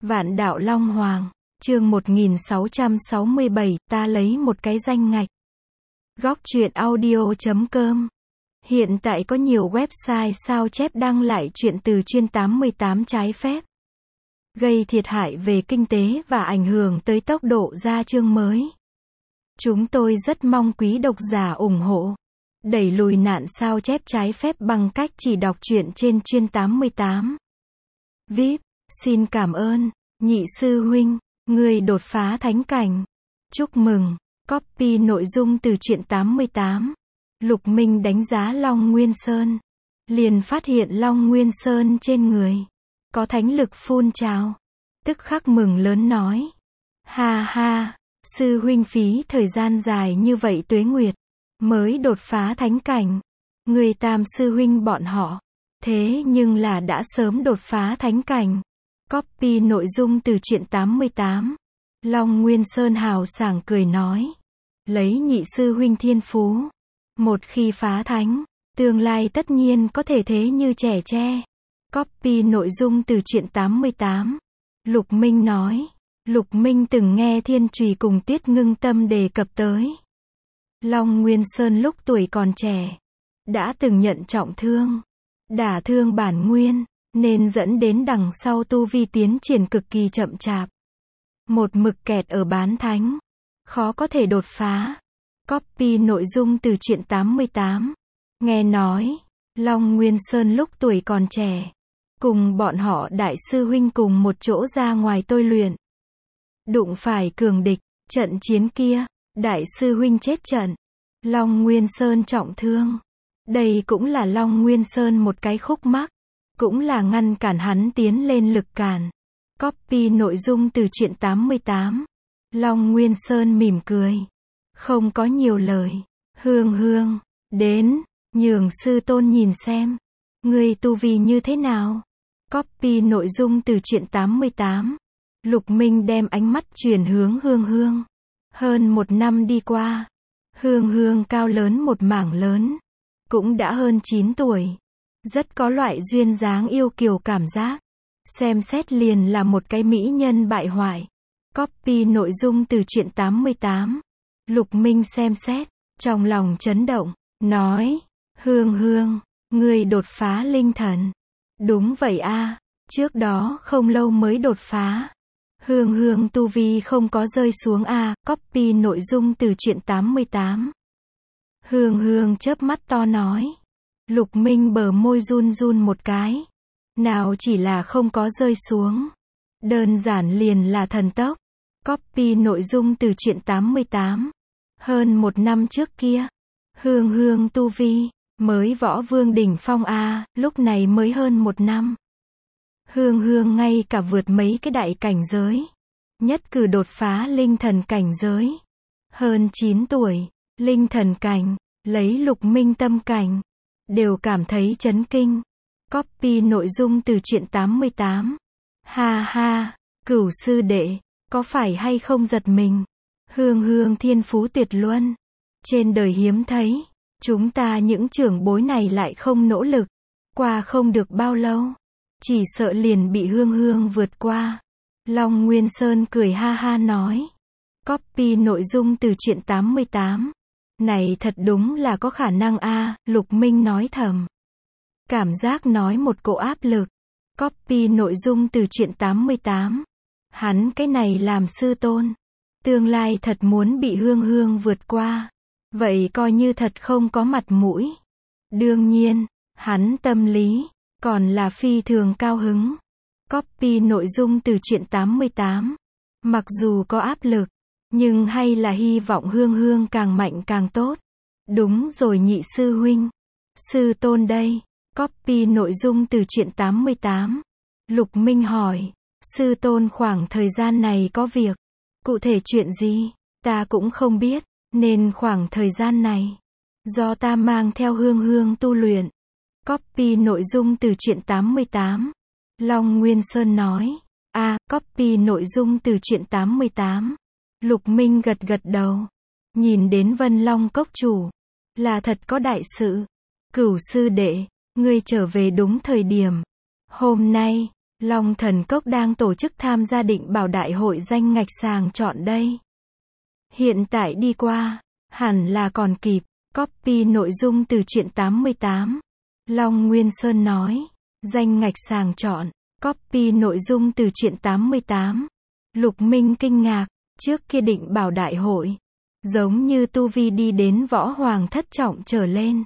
Vạn đạo Long Hoàng, chương 1667, ta lấy một cái danh ngạch. Góc truyện audio.com. Hiện tại có nhiều website sao chép đăng lại truyện từ chuyên 88 trái phép, gây thiệt hại về kinh tế và ảnh hưởng tới tốc độ ra chương mới. Chúng tôi rất mong quý độc giả ủng hộ, đẩy lùi nạn sao chép trái phép bằng cách chỉ đọc truyện trên chuyên 88. VIP, xin cảm ơn, nhị sư huynh, người đột phá thánh cảnh. Chúc mừng, copy nội dung từ truyện 88. Lục Minh đánh giá Long Nguyên Sơn, liền phát hiện Long Nguyên Sơn trên người có thánh lực phun trào, tức khắc mừng lớn nói: ha ha, sư huynh phí thời gian dài như vậy tuế nguyệt mới đột phá thánh cảnh. Người Tam sư huynh bọn họ thế nhưng là đã sớm đột phá thánh cảnh. Copy nội dung từ truyện 88. Long Nguyên Sơn hào sảng cười nói: lấy nhị sư huynh thiên phú, một khi phá thánh, tương lai tất nhiên có thể thế như trẻ tre. Copy nội dung từ truyện 88. Lục Minh nói: Lục Minh từng nghe Thiên Trùy cùng Tiết Ngưng Tâm đề cập tới Long Nguyên Sơn lúc tuổi còn trẻ, đã từng nhận trọng thương, đả thương bản nguyên, nên dẫn đến đằng sau tu vi tiến triển cực kỳ chậm chạp. Một mực kẹt ở bán thánh, khó có thể đột phá. Copy nội dung từ truyện 88. Nghe nói, Long Nguyên Sơn lúc tuổi còn trẻ, cùng bọn họ đại sư huynh cùng một chỗ ra ngoài tôi luyện. Đụng phải cường địch, trận chiến kia, đại sư huynh chết trận, Long Nguyên Sơn trọng thương. Đây cũng là Long Nguyên Sơn một cái khúc mắc, cũng là ngăn cản hắn tiến lên lực cản. Copy nội dung từ truyện 88. Long Nguyên Sơn mỉm cười, không có nhiều lời. Hương hương, đến, nhường sư tôn nhìn xem, ngươi tu vi như thế nào. Copy nội dung từ truyện 88. Lục Minh đem ánh mắt chuyển hướng Hương Hương. Hơn một năm đi qua, Hương Hương cao lớn một mảng lớn, cũng đã hơn 9 tuổi. Rất có loại duyên dáng yêu kiều cảm giác, xem xét liền là một cái mỹ nhân bại hoại. Copy nội dung từ truyện 88. Lục Minh xem xét, trong lòng chấn động, nói: Hương Hương, ngươi đột phá linh thần. Đúng vậy a, trước đó không lâu mới đột phá. Hương Hương tu vi không có rơi xuống a. Copy nội dung từ truyện 88. Hương Hương chớp mắt to nói. Lục Minh bờ môi run run một cái. Nào chỉ là không có rơi xuống, đơn giản liền là thần tốc. Copy nội dung từ truyện 88. Hơn một năm trước kia, Hương Hương tu vi mới võ vương đỉnh phong a, lúc này mới hơn một năm. Hương Hương ngay cả vượt mấy cái đại cảnh giới, nhất cử đột phá linh thần cảnh giới. Hơn 9 tuổi, linh thần cảnh, lấy Lục Minh tâm cảnh, đều cảm thấy chấn kinh. Copy nội dung từ truyện 88. Ha ha, Cửu sư đệ, có phải hay không giật mình? Hương Hương thiên phú tuyệt luân, trên đời hiếm thấy. Chúng ta những trưởng bối này lại không nỗ lực, qua không được bao lâu, chỉ sợ liền bị Hương Hương vượt qua. Long Nguyên Sơn cười ha ha nói. Copy nội dung từ truyện 88. Này thật đúng là có khả năng a. Lục Minh nói thầm, cảm giác nói một cỗ áp lực. Copy nội dung từ truyện 88. Hắn cái này làm sư tôn, tương lai thật muốn bị Hương Hương vượt qua, vậy coi như thật không có mặt mũi. Đương nhiên, hắn tâm lý còn là phi thường cao hứng. Copy nội dung từ truyện 88. Mặc dù có áp lực, nhưng hay là hy vọng Hương Hương càng mạnh càng tốt. Đúng rồi nhị sư huynh, sư tôn đây. Copy nội dung từ truyện 88. Lục Minh hỏi, sư tôn khoảng thời gian này có việc, cụ thể chuyện gì, ta cũng không biết, nên khoảng thời gian này, do ta mang theo Hương Hương tu luyện. Copy nội dung từ truyện 88. Long Nguyên Sơn nói. Copy nội dung từ truyện 88. Lục Minh gật gật đầu, nhìn đến Vân Long cốc chủ, là thật có đại sự. Cửu sư đệ, ngươi trở về đúng thời điểm. Hôm nay, Long Thần Cốc đang tổ chức tham gia định bảo đại hội danh ngạch sàng chọn đây. Hiện tại đi qua, hẳn là còn kịp. Copy nội dung từ truyện 88. Long Nguyên Sơn nói. Danh ngạch sàng chọn. Copy nội dung từ truyện 88. Lục Minh kinh ngạc. Trước kia định bảo đại hội, giống như tu vi đi đến võ hoàng thất trọng trở lên.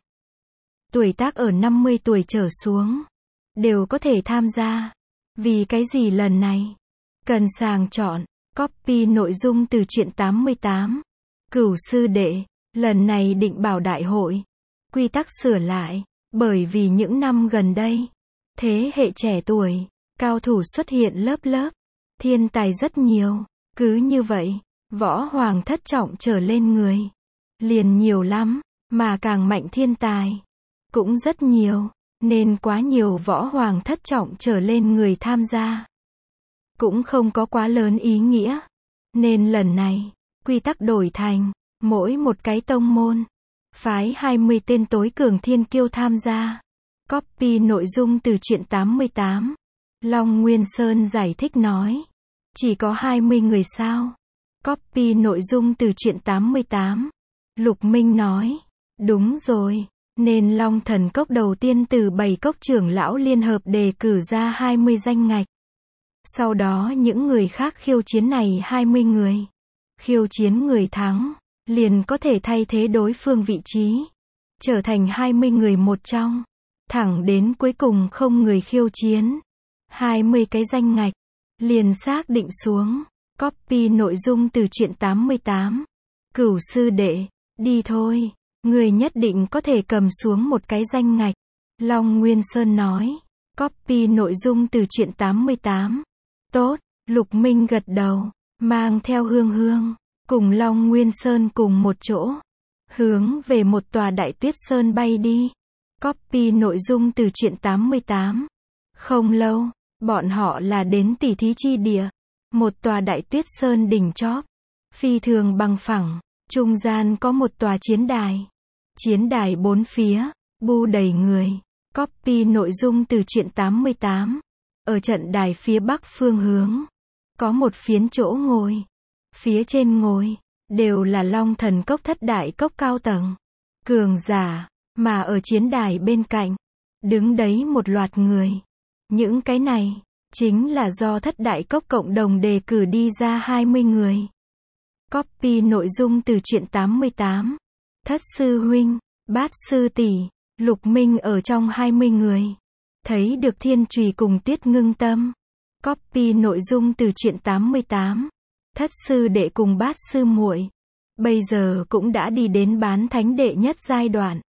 Tuổi tác ở 50 tuổi trở xuống, đều có thể tham gia. Vì cái gì lần này? Cần sàng chọn. Copy nội dung từ truyện 88. Cửu sư đệ, lần này định bảo đại hội, quy tắc sửa lại, bởi vì những năm gần đây, thế hệ trẻ tuổi, cao thủ xuất hiện lớp lớp, thiên tài rất nhiều, cứ như vậy, võ hoàng thất trọng trở lên người, liền nhiều lắm, mà càng mạnh thiên tài, cũng rất nhiều, nên quá nhiều võ hoàng thất trọng trở lên người tham gia, cũng không có quá lớn ý nghĩa, nên lần này, quy tắc đổi thành, mỗi một cái tông môn, phái 20 tên tối cường thiên kiêu tham gia. Copy nội dung từ truyện 88. Long Nguyên Sơn giải thích nói. Chỉ có 20 người sao? Copy nội dung từ truyện 88. Lục Minh nói. Đúng rồi, nên Long Thần Cốc đầu tiên từ 7 cốc trưởng lão liên hợp đề cử ra 20 danh ngạch. Sau đó những người khác khiêu chiến này 20 người. Khiêu chiến người thắng, liền có thể thay thế đối phương vị trí, trở thành 20 người một trong, thẳng đến cuối cùng không người khiêu chiến. 20 cái danh ngạch, liền xác định xuống. Copy nội dung từ truyện 88. Cửu sư đệ, đi thôi, người nhất định có thể cầm xuống một cái danh ngạch. Long Nguyên Sơn nói. Copy nội dung từ truyện 88. Tốt, Lục Minh gật đầu, mang theo Hương Hương, cùng Long Nguyên Sơn cùng một chỗ, hướng về một tòa đại tuyết sơn bay đi. Copy nội dung từ truyện 88. Không lâu, bọn họ là đến tỉ thí chi địa, một tòa đại tuyết sơn đỉnh chóp, phi thường bằng phẳng, trung gian có một tòa chiến đài bốn phía, bu đầy người. Copy nội dung từ truyện 88. Ở trận đài phía bắc phương hướng, có một phiến chỗ ngồi. Phía trên ngồi, đều là Long Thần Cốc thất đại cốc cao tầng, cường giả, mà ở chiến đài bên cạnh, đứng đấy một loạt người. Những cái này, chính là do thất đại cốc cộng đồng đề cử đi ra 20 người. Copy nội dung từ truyện 88. Thất sư huynh, bát sư tỷ, Lục Minh ở trong 20 người. Thấy được Thiên Trùy cùng Tuyết Ngưng Tâm. Copy nội dung từ truyện 88. Thất sư đệ cùng bát sư muội, bây giờ cũng đã đi đến bán thánh đệ nhất giai đoạn.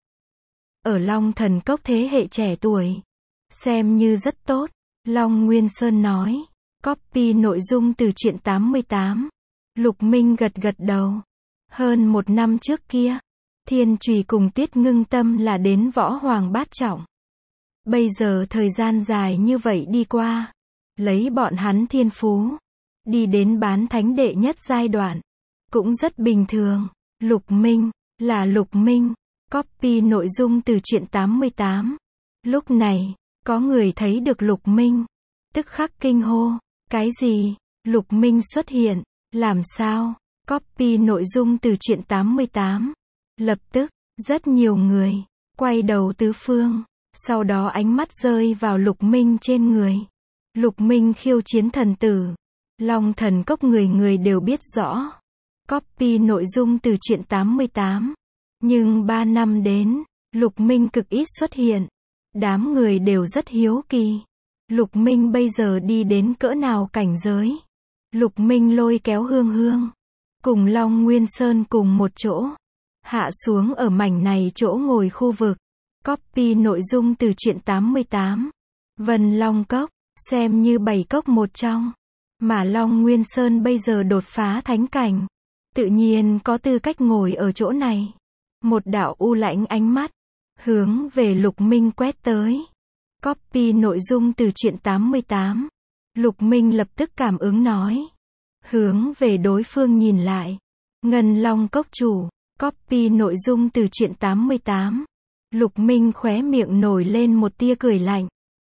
Ở Long Thần Cốc thế hệ trẻ tuổi, xem như rất tốt. Long Nguyên Sơn nói. Copy nội dung từ truyện 88. Lục Minh gật gật đầu. Hơn một năm trước kia, Thiên Trùy cùng Tuyết Ngưng Tâm là đến võ hoàng bát trọng. Bây giờ thời gian dài như vậy đi qua, lấy bọn hắn thiên phú, đi đến bán thánh đệ nhất giai đoạn, cũng rất bình thường. Lục Minh, là Lục Minh. Copy nội dung từ truyện 88. Lúc này, có người thấy được Lục Minh, tức khắc kinh hô. Cái gì? Lục Minh xuất hiện, làm sao? Copy nội dung từ truyện 88. Lập tức, rất nhiều người, quay đầu tứ phương, sau đó ánh mắt rơi vào Lục Minh trên người. Lục Minh khiêu chiến thần tử. Long Thần Cốc người người đều biết rõ. Copy nội dung từ truyện 88. Nhưng 3 năm đến, Lục Minh cực ít xuất hiện. Đám người đều rất hiếu kỳ. Lục Minh bây giờ đi đến cỡ nào cảnh giới? Lục Minh lôi kéo Hương Hương, cùng Long Nguyên Sơn cùng một chỗ, hạ xuống ở mảnh này chỗ ngồi khu vực. Copy nội dung từ truyện 88. Vân Long Cốc, xem như 7 cốc một trong. Mà Long Nguyên Sơn bây giờ đột phá thánh cảnh, tự nhiên có tư cách ngồi ở chỗ này. Một đạo u lãnh ánh mắt, hướng về Lục Minh quét tới. Copy nội dung từ truyện 88. Lục Minh lập tức cảm ứng nói. Hướng về đối phương nhìn lại. Ngân Long Cốc chủ. Copy nội dung từ truyện 88. Lục Minh khóe miệng nổi lên một tia cười lạnh.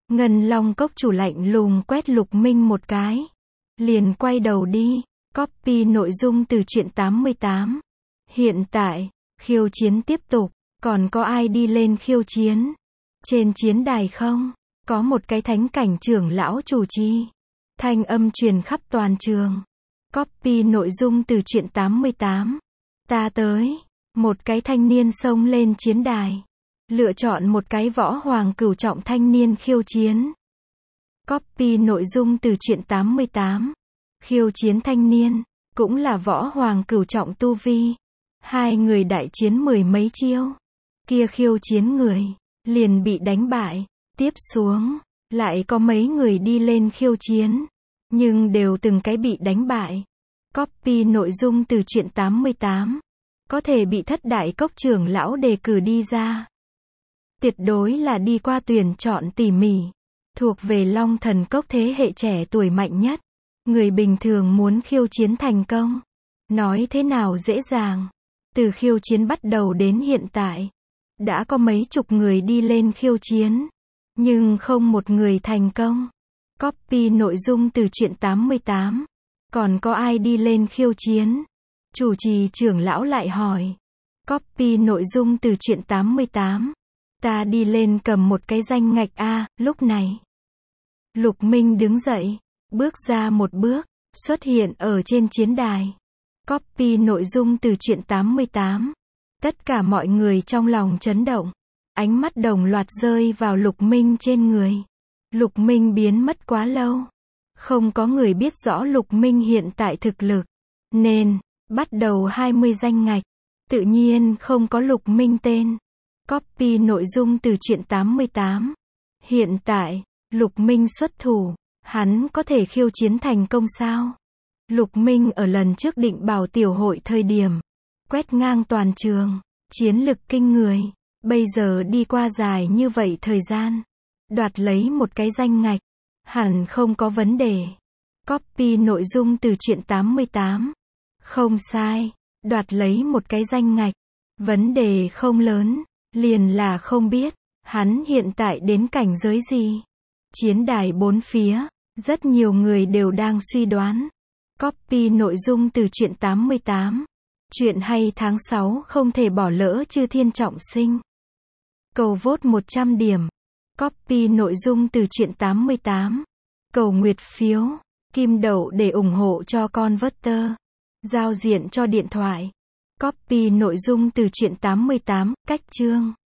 Ngân Long Cốc chủ lạnh lùng quét Lục Minh một cái. Liền quay đầu đi. Copy nội dung từ truyện 88. Hiện tại, khiêu chiến tiếp tục. Còn có ai đi lên khiêu chiến? Trên chiến đài không? Có một cái thánh cảnh trưởng lão chủ trì. Thanh âm truyền khắp toàn trường. Copy nội dung từ truyện 88. Ta tới. Một cái thanh niên xông lên chiến đài. Lựa chọn một cái võ hoàng cửu trọng thanh niên khiêu chiến. Copy nội dung từ truyện 88. Khiêu chiến thanh niên, cũng là võ hoàng cửu trọng tu vi. Hai người đại chiến mười mấy chiêu. Kia khiêu chiến người, liền bị đánh bại. Tiếp xuống, lại có mấy người đi lên khiêu chiến. Nhưng đều từng cái bị đánh bại. Copy nội dung từ truyện 88. Có thể bị thất đại cốc trưởng lão đề cử đi ra. Tuyệt đối là đi qua tuyển chọn tỉ mỉ. Thuộc về Long Thần Cốc thế hệ trẻ tuổi mạnh nhất. Người bình thường muốn khiêu chiến thành công. Nói thế nào dễ dàng. Từ khiêu chiến bắt đầu đến hiện tại. Đã có mấy chục người đi lên khiêu chiến. Nhưng không một người thành công. Copy nội dung từ truyện 88. Còn có ai đi lên khiêu chiến? Chủ trì trưởng lão lại hỏi. Copy nội dung từ truyện 88. Ta đi lên cầm một cái danh ngạch A, lúc này. Lục Minh đứng dậy, bước ra một bước, xuất hiện ở trên chiến đài. Copy nội dung từ truyện 88. Tất cả mọi người trong lòng chấn động. Ánh mắt đồng loạt rơi vào Lục Minh trên người. Lục Minh biến mất quá lâu. Không có người biết rõ Lục Minh hiện tại thực lực. Nên, bắt đầu 20 danh ngạch. Tự nhiên không có Lục Minh tên. Copy nội dung từ truyện 88. Hiện tại, Lục Minh xuất thủ. Hắn có thể khiêu chiến thành công sao? Lục Minh ở lần trước định bảo tiểu hội thời điểm. Quét ngang toàn trường. Chiến lực kinh người. Bây giờ đi qua dài như vậy thời gian. Đoạt lấy một cái danh ngạch. Hẳn không có vấn đề. Copy nội dung từ truyện 88. Không sai. Đoạt lấy một cái danh ngạch. Vấn đề không lớn. Liền là không biết. Hắn hiện tại đến cảnh giới gì. Chiến đài bốn phía. Rất nhiều người đều đang suy đoán. Copy nội dung từ truyện 88. Chuyện hay tháng 6 không thể bỏ lỡ Chư Thiên Trọng Sinh. Cầu vote 100 điểm. Copy nội dung từ truyện 88. Cầu nguyệt phiếu. Kim đậu để ủng hộ cho con Vớt-tơ. Giao diện cho điện thoại. Copy nội dung từ truyện 88. Cách chương.